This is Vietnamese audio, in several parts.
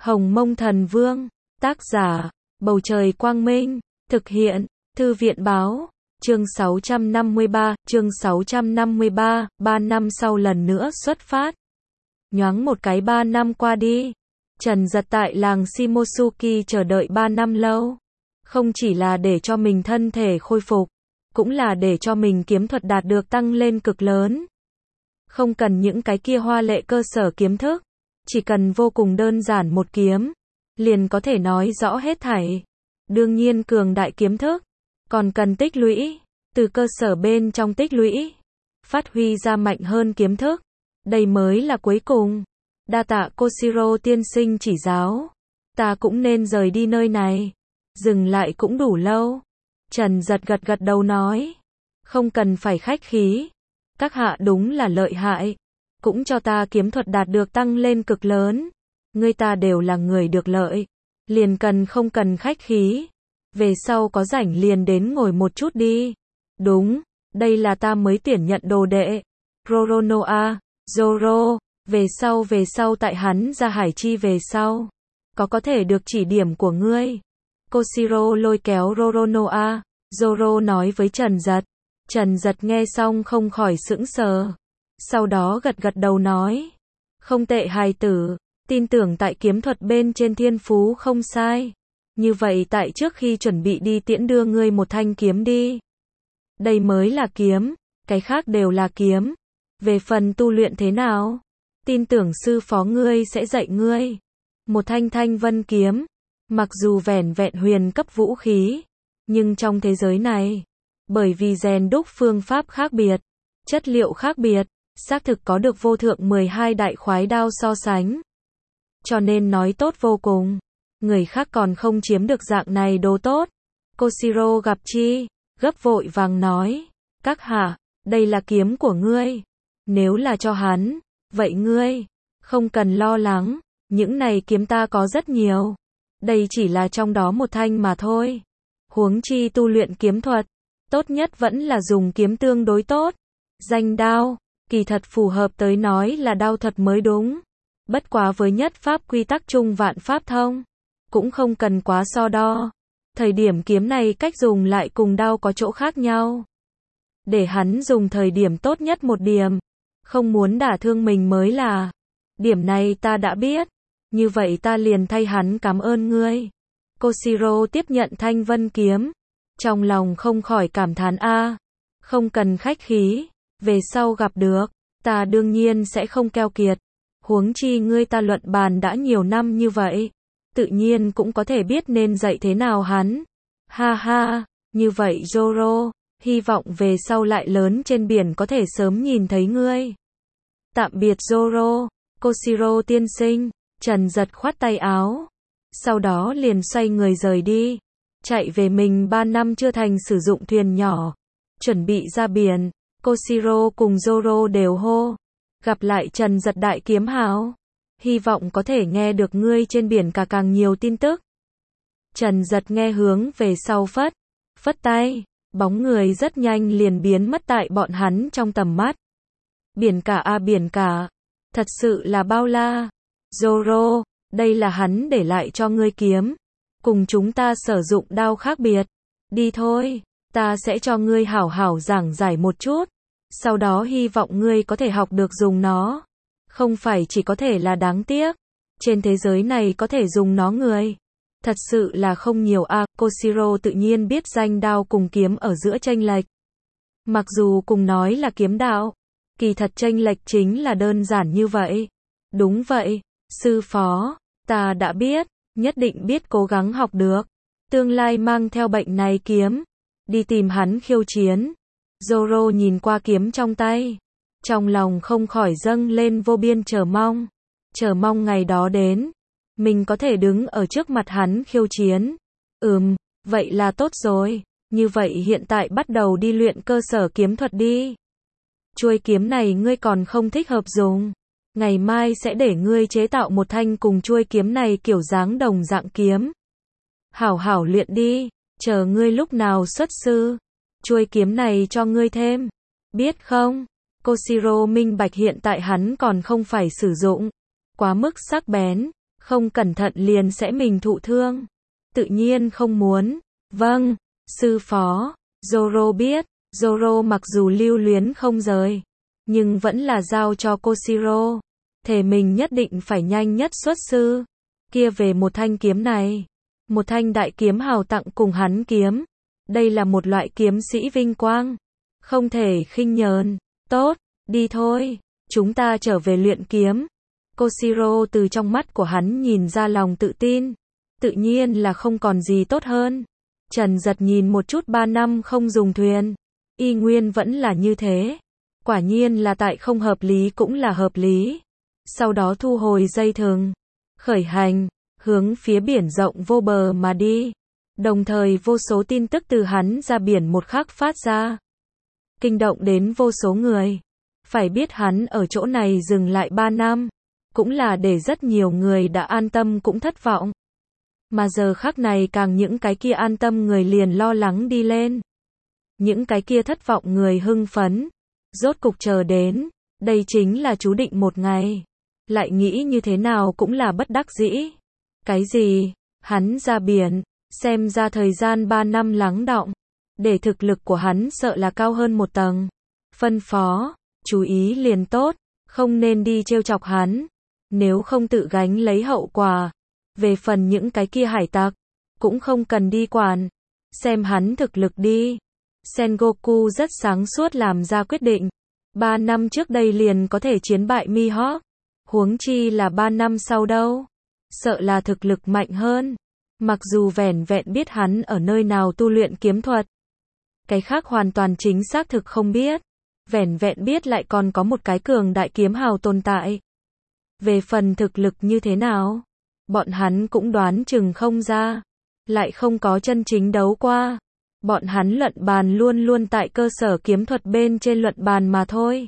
Hồng Mông Thần Vương, tác giả, Bầu Trời Quang Minh, thực hiện, Thư viện Báo, chương 653, 3 năm sau lần nữa xuất phát. Nhoáng một cái 3 năm qua đi, Trần Giật tại làng Shimosuki chờ đợi 3 năm lâu. Không chỉ là để cho mình thân thể khôi phục, cũng là để cho mình kiếm thuật đạt được tăng lên cực lớn. Không cần những cái kia hoa lệ cơ sở kiếm thức, chỉ cần vô cùng đơn giản một kiếm, liền có thể nói rõ hết thảy. Đương nhiên cường đại kiếm thức, còn cần tích lũy, từ cơ sở bên trong tích lũy, phát huy ra mạnh hơn kiếm thức. Đây mới là cuối cùng. Đa tạ Koshiro tiên sinh chỉ giáo. Ta cũng nên rời đi nơi này. Dừng lại cũng đủ lâu. Trần Giật gật đầu nói. Không cần phải khách khí. Các hạ đúng là lợi hại. Cũng cho ta kiếm thuật đạt được tăng lên cực lớn. Ngươi ta đều là người được lợi. Liền không cần khách khí. Về sau có rảnh liền đến ngồi một chút đi. Đúng, đây là ta mới tuyển nhận đồ đệ. Roronoa, Zoro, về sau tại hắn ra hải chi về sau. Có thể được chỉ điểm của ngươi. Koshiro lôi kéo Roronoa, Zoro nói với Trần Giật. Trần Giật nghe xong không khỏi sững sờ. Sau đó gật đầu nói. Không tệ hài tử, tin tưởng tại kiếm thuật bên trên thiên phú không sai. Như vậy tại trước khi chuẩn bị đi tiễn đưa ngươi một thanh kiếm đi. Đây mới là kiếm, cái khác đều là kiếm. Về phần tu luyện thế nào, tin tưởng sư phó ngươi sẽ dạy ngươi. Một thanh Thanh Vân kiếm, mặc dù vẻn vẹn huyền cấp vũ khí, nhưng trong thế giới này, bởi vì rèn đúc phương pháp khác biệt, chất liệu khác biệt, xác thực có được vô thượng 12 đại khoái đao so sánh. Cho nên nói tốt vô cùng, người khác còn không chiếm được dạng này đồ tốt. Koshiro gặp chi, gấp vội vàng nói, các hạ, đây là kiếm của ngươi. Nếu là cho hắn, vậy ngươi, không cần lo lắng, những này kiếm ta có rất nhiều. Đây chỉ là trong đó một thanh mà thôi. Huống chi tu luyện kiếm thuật, tốt nhất vẫn là dùng kiếm tương đối tốt. Danh đao, kỳ thật phù hợp tới nói là đao thuật mới đúng. Bất quá với nhất pháp quy tắc chung vạn pháp thông, cũng không cần quá so đo. Thời điểm kiếm này cách dùng lại cùng đao có chỗ khác nhau. Để hắn dùng thời điểm tốt nhất một điểm. Không muốn đả thương mình mới là. Điểm này ta đã biết. Như vậy ta liền thay hắn cảm ơn ngươi. Koshiro tiếp nhận Thanh Vân kiếm. Trong lòng không khỏi cảm thán không cần khách khí. Về sau gặp được, ta đương nhiên sẽ không keo kiệt. Huống chi ngươi ta luận bàn đã nhiều năm như vậy. Tự nhiên cũng có thể biết nên dạy thế nào hắn. Ha ha, như vậy Zoro, hy vọng về sau lại lớn trên biển có thể sớm nhìn thấy ngươi. Tạm biệt Zoro, Koshiro tiên sinh. Trần Giật khoát tay áo. Sau đó liền xoay người rời đi. Chạy về mình 3 năm chưa thành sử dụng thuyền nhỏ. Chuẩn bị ra biển, Koshiro cùng Zoro đều hô. Gặp lại Trần Giật đại kiếm hào. Hy vọng có thể nghe được ngươi trên biển càng nhiều tin tức. Trần Giật nghe hướng về sau phất tay. Bóng người rất nhanh liền biến mất tại bọn hắn trong tầm mắt. Biển cả biển cả. Thật sự là bao la. Zoro, đây là hắn để lại cho ngươi kiếm. Cùng chúng ta sử dụng đao khác biệt. Đi thôi, ta sẽ cho ngươi hảo hảo giảng giải một chút. Sau đó hy vọng ngươi có thể học được dùng nó. Không phải chỉ có thể là đáng tiếc. Trên thế giới này có thể dùng nó người. Thật sự là không nhiều Koshiro tự nhiên biết danh đao cùng kiếm ở giữa chênh lệch. Mặc dù cùng nói là kiếm đạo, kỳ thật chênh lệch chính là đơn giản như vậy. Đúng vậy, sư phó, ta đã biết, nhất định biết cố gắng học được. Tương lai mang theo bệnh này kiếm, đi tìm hắn khiêu chiến. Zoro nhìn qua kiếm trong tay, trong lòng không khỏi dâng lên vô biên chờ mong ngày đó đến. Mình có thể đứng ở trước mặt hắn khiêu chiến. Vậy là tốt rồi. Như vậy hiện tại bắt đầu đi luyện cơ sở kiếm thuật đi. Chuôi kiếm này ngươi còn không thích hợp dùng. Ngày mai sẽ để ngươi chế tạo một thanh cùng chuôi kiếm này kiểu dáng đồng dạng kiếm. Hảo hảo luyện đi, chờ ngươi lúc nào xuất sư. Chuôi kiếm này cho ngươi thêm. Biết không? Koshiro minh bạch hiện tại hắn còn không phải sử dụng. Quá mức sắc bén. Không cẩn thận liền sẽ mình thụ thương. Tự nhiên không muốn. Vâng, sư phó. Zoro biết. Zoro mặc dù lưu luyến không rời, nhưng vẫn là giao cho Koshiro. Thề mình nhất định phải nhanh nhất xuất sư. Kia về một thanh kiếm này. Một thanh đại kiếm hào tặng cùng hắn kiếm. Đây là một loại kiếm sĩ vinh quang. Không thể khinh nhờn. Tốt, đi thôi. Chúng ta trở về luyện kiếm. Koshiro từ trong mắt của hắn nhìn ra lòng tự tin. Tự nhiên là không còn gì tốt hơn. Trần Giật nhìn một chút 3 năm không dùng thuyền. Y nguyên vẫn là như thế. Quả nhiên là tại không hợp lý cũng là hợp lý. Sau đó thu hồi dây thừng. Khởi hành, hướng phía biển rộng vô bờ mà đi. Đồng thời vô số tin tức từ hắn ra biển một khắc phát ra. Kinh động đến vô số người. Phải biết hắn ở chỗ này dừng lại 3 năm. Cũng là để rất nhiều người đã an tâm cũng thất vọng. Mà giờ khắc này càng những cái kia an tâm người liền lo lắng đi lên. Những cái kia thất vọng người hưng phấn. Rốt cục chờ đến. Đây chính là chú định một ngày. Lại nghĩ như thế nào cũng là bất đắc dĩ. Cái gì? Hắn ra biển. Xem ra thời gian 3 năm lắng đọng. Để thực lực của hắn sợ là cao hơn một tầng. Phân phó. Chú ý liền tốt. Không nên đi trêu chọc hắn. Nếu không tự gánh lấy hậu quả. Về phần những cái kia hải tặc. Cũng không cần đi quản. Xem hắn thực lực đi. Sengoku rất sáng suốt làm ra quyết định. 3 năm trước đây liền có thể chiến bại Mihawk. Huống chi là 3 năm sau đâu. Sợ là thực lực mạnh hơn. Mặc dù vẻn vẹn biết hắn ở nơi nào tu luyện kiếm thuật. Cái khác hoàn toàn chính xác thực không biết. Vẻn vẹn biết lại còn có một cái cường đại kiếm hào tồn tại. Về phần thực lực như thế nào? Bọn hắn cũng đoán chừng không ra. Lại không có chân chính đấu qua. Bọn hắn luận bàn luôn luôn tại cơ sở kiếm thuật bên trên luận bàn mà thôi.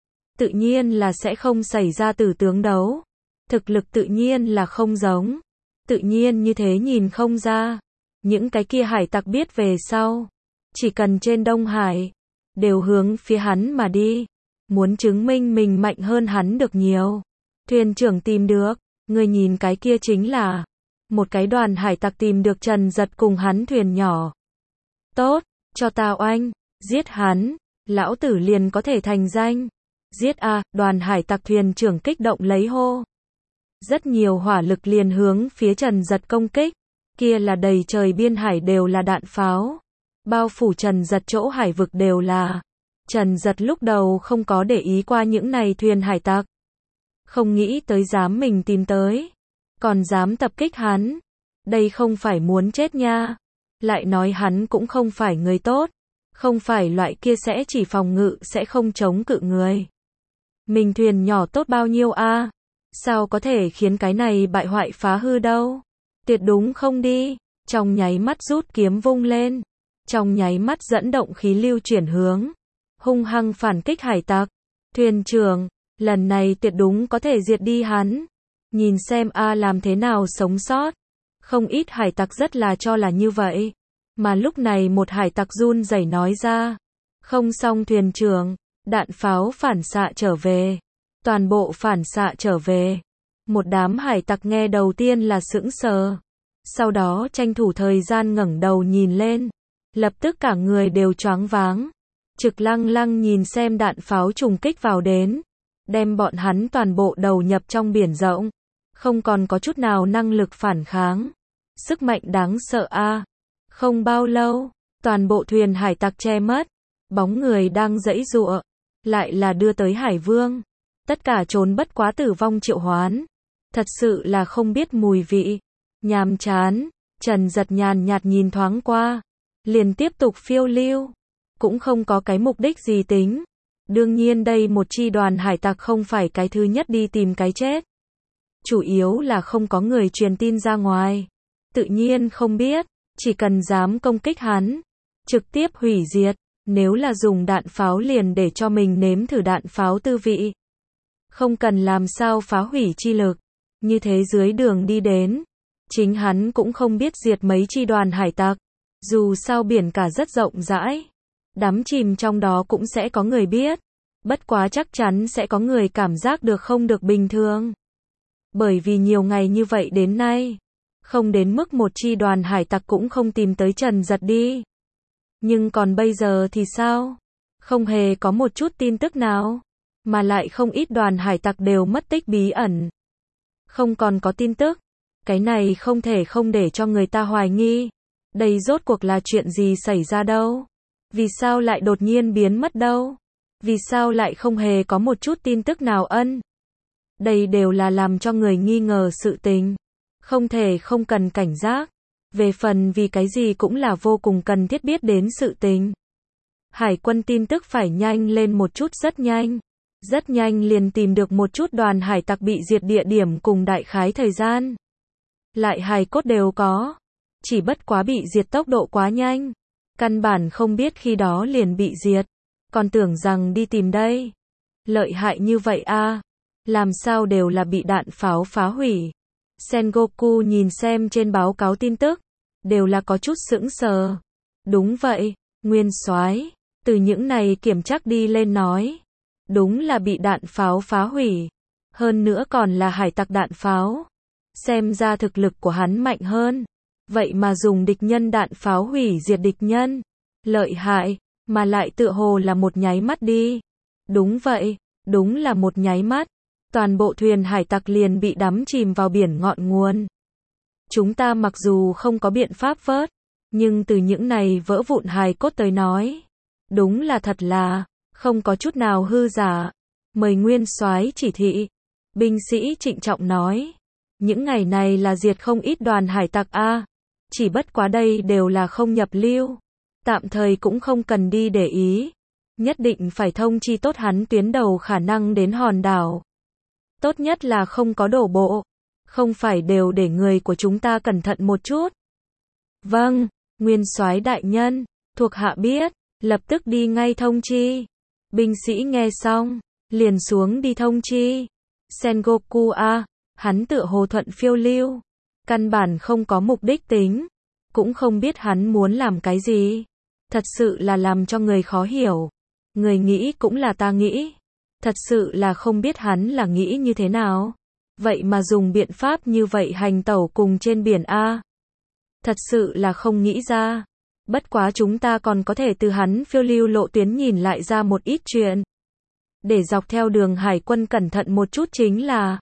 Tự nhiên là sẽ không xảy ra tử tướng đấu. Thực lực tự nhiên là không giống. Tự nhiên như thế nhìn không ra. Những cái kia hải tặc biết về sau. Chỉ cần trên Đông Hải. Đều hướng phía hắn mà đi. Muốn chứng minh mình mạnh hơn hắn được nhiều. Thuyền trưởng tìm được. Người nhìn cái kia chính là. Một cái đoàn hải tặc tìm được Trần Giật cùng hắn thuyền nhỏ. Tốt, cho tao anh. Giết hắn. Lão tử liền có thể thành danh. Giết a, đoàn hải tặc thuyền trưởng kích động lấy hô. Rất nhiều hỏa lực liền hướng phía Trần Giật công kích. Kia là đầy trời biên hải đều là đạn pháo. Bao phủ Trần Giật chỗ hải vực đều là. Trần Giật lúc đầu không có để ý qua những này thuyền hải tặc. Không nghĩ tới dám mình tìm tới. Còn dám tập kích hắn. Đây không phải muốn chết nha. Lại nói hắn cũng không phải người tốt. Không phải loại kia sẽ chỉ phòng ngự sẽ không chống cự người. Mình thuyền nhỏ tốt bao nhiêu a? Sao có thể khiến cái này bại hoại phá hư đâu? Tuyệt đúng không đi. Trong nháy mắt rút kiếm vung lên. Trong nháy mắt dẫn động khí lưu chuyển hướng. Hung hăng phản kích hải tặc. Thuyền trưởng, lần này tuyệt đúng có thể diệt đi hắn. Nhìn xem a làm thế nào sống sót. Không ít hải tặc rất là cho là như vậy. Mà lúc này một hải tặc run rẩy nói ra. Không xong thuyền trưởng, đạn pháo phản xạ trở về. Toàn bộ phản xạ trở về. Một đám hải tặc nghe đầu tiên là sững sờ. Sau đó tranh thủ thời gian ngẩng đầu nhìn lên. Lập tức cả người đều choáng váng. Trực lăng lăng nhìn xem đạn pháo trùng kích vào đến. Đem bọn hắn toàn bộ đầu nhập trong biển rộng. Không còn có chút nào năng lực phản kháng. Sức mạnh đáng sợ a. Không bao lâu, toàn bộ thuyền hải tặc che mất. Bóng người đang giãy giụa. Lại là đưa tới Hải Vương. Tất cả trốn bất quá tử vong triệu hoán. Thật sự là không biết mùi vị. Nhàm chán. Trần Giật nhàn nhạt nhìn thoáng qua. Liền tiếp tục phiêu lưu. Cũng không có cái mục đích gì tính. Đương nhiên đây một chi đoàn hải tặc không phải cái thứ nhất đi tìm cái chết. Chủ yếu là không có người truyền tin ra ngoài. Tự nhiên không biết. Chỉ cần dám công kích hắn. Trực tiếp hủy diệt. Nếu là dùng đạn pháo liền để cho mình nếm thử đạn pháo tư vị. Không cần làm sao phá hủy chi lực. Như thế dưới đường đi đến. Chính hắn cũng không biết diệt mấy chi đoàn hải tặc. Dù sao biển cả rất rộng rãi. Đắm chìm trong đó cũng sẽ có người biết. Bất quá chắc chắn sẽ có người cảm giác được không được bình thường. Bởi vì nhiều ngày như vậy đến nay, không đến mức một chi đoàn hải tặc cũng không tìm tới Trần Giật đi. Nhưng còn bây giờ thì sao? Không hề có một chút tin tức nào, mà lại không ít đoàn hải tặc đều mất tích bí ẩn. Không còn có tin tức. Cái này không thể không để cho người ta hoài nghi. Đây rốt cuộc là chuyện gì xảy ra đâu? Vì sao lại đột nhiên biến mất đâu? Vì sao lại không hề có một chút tin tức nào ân? Đây đều là làm cho người nghi ngờ sự tình. Không thể không cần cảnh giác. Về phần vì cái gì cũng là vô cùng cần thiết biết đến sự tình. Hải quân tin tức phải nhanh lên một chút, rất nhanh. Rất nhanh liền tìm được một chút đoàn hải tặc bị diệt địa điểm cùng đại khái thời gian. Lại hài cốt đều có. Chỉ bất quá bị diệt tốc độ quá nhanh. Căn bản không biết khi đó liền bị diệt. Còn tưởng rằng đi tìm đây. Lợi hại như vậy a, làm sao đều là bị đạn pháo phá hủy. Sengoku nhìn xem trên báo cáo tin tức. Đều là có chút sững sờ. Đúng vậy, nguyên soái. Từ những này kiểm tra đi lên nói. Đúng là bị đạn pháo phá hủy. Hơn nữa còn là hải tặc đạn pháo. Xem ra thực lực của hắn mạnh hơn. Vậy mà dùng địch nhân đạn pháo hủy diệt địch nhân. Lợi hại, mà lại tựa hồ là một nháy mắt đi. Đúng vậy, đúng là một nháy mắt. Toàn bộ thuyền hải tặc liền bị đắm chìm vào biển ngọn nguồn. Chúng ta mặc dù không có biện pháp vớt, nhưng từ những này vỡ vụn hài cốt tới nói, đúng là thật là không có chút nào hư giả. Mời nguyên soái chỉ thị. Binh sĩ trịnh trọng nói. Những ngày này là diệt không ít đoàn hải tặc a. Chỉ bất quá đây đều là không nhập lưu. Tạm thời cũng không cần đi để ý. Nhất định phải thông chi tốt hắn tuyến đầu khả năng đến hòn đảo. Tốt nhất là không có đổ bộ. Không phải đều để người của chúng ta cẩn thận một chút. Vâng, nguyên soái đại nhân, thuộc hạ biết, lập tức đi ngay thông chi. Binh sĩ nghe xong, liền xuống đi thông chi. Sengoku a, hắn tựa hồ thuận phiêu lưu, căn bản không có mục đích tính, cũng không biết hắn muốn làm cái gì. Thật sự là làm cho người khó hiểu. Người nghĩ cũng là ta nghĩ. Thật sự là không biết hắn là nghĩ như thế nào. Vậy mà dùng biện pháp như vậy hành tẩu cùng trên biển A. Thật sự là không nghĩ ra. Bất quá chúng ta còn có thể từ hắn phiêu lưu lộ tuyến nhìn lại ra một ít chuyện. Để dọc theo đường hải quân cẩn thận một chút chính là.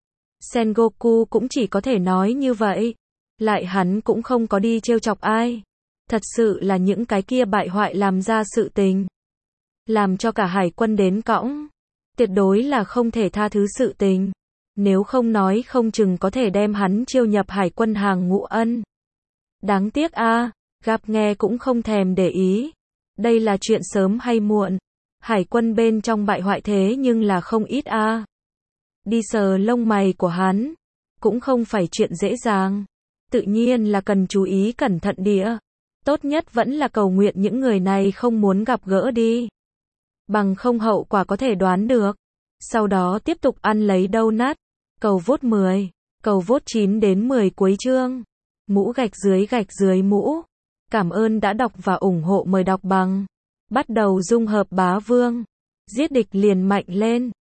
Sengoku cũng chỉ có thể nói như vậy. Lại hắn cũng không có đi trêu chọc ai. Thật sự là những cái kia bại hoại làm ra sự tình. Làm cho cả hải quân đến cõng. Tuyệt đối là không thể tha thứ sự tình. Nếu không nói không chừng có thể đem hắn chiêu nhập hải quân hàng ngũ ân. Đáng tiếc a, gặp nghe cũng không thèm để ý. Đây là chuyện sớm hay muộn. Hải quân bên trong bại hoại thế nhưng là không ít a. Đi sờ lông mày của hắn, cũng không phải chuyện dễ dàng. Tự nhiên là cần chú ý cẩn thận địa. Tốt nhất vẫn là cầu nguyện những người này không muốn gặp gỡ đi. Bằng không hậu quả có thể đoán được. Sau đó tiếp tục ăn lấy donut. Cầu vote 10, cầu vote 9 đến 10 cuối chương. Mũ gạch dưới mũ. Cảm ơn đã đọc và ủng hộ, mời đọc bằng. Bắt đầu dung hợp bá vương. Giết địch liền mạnh lên.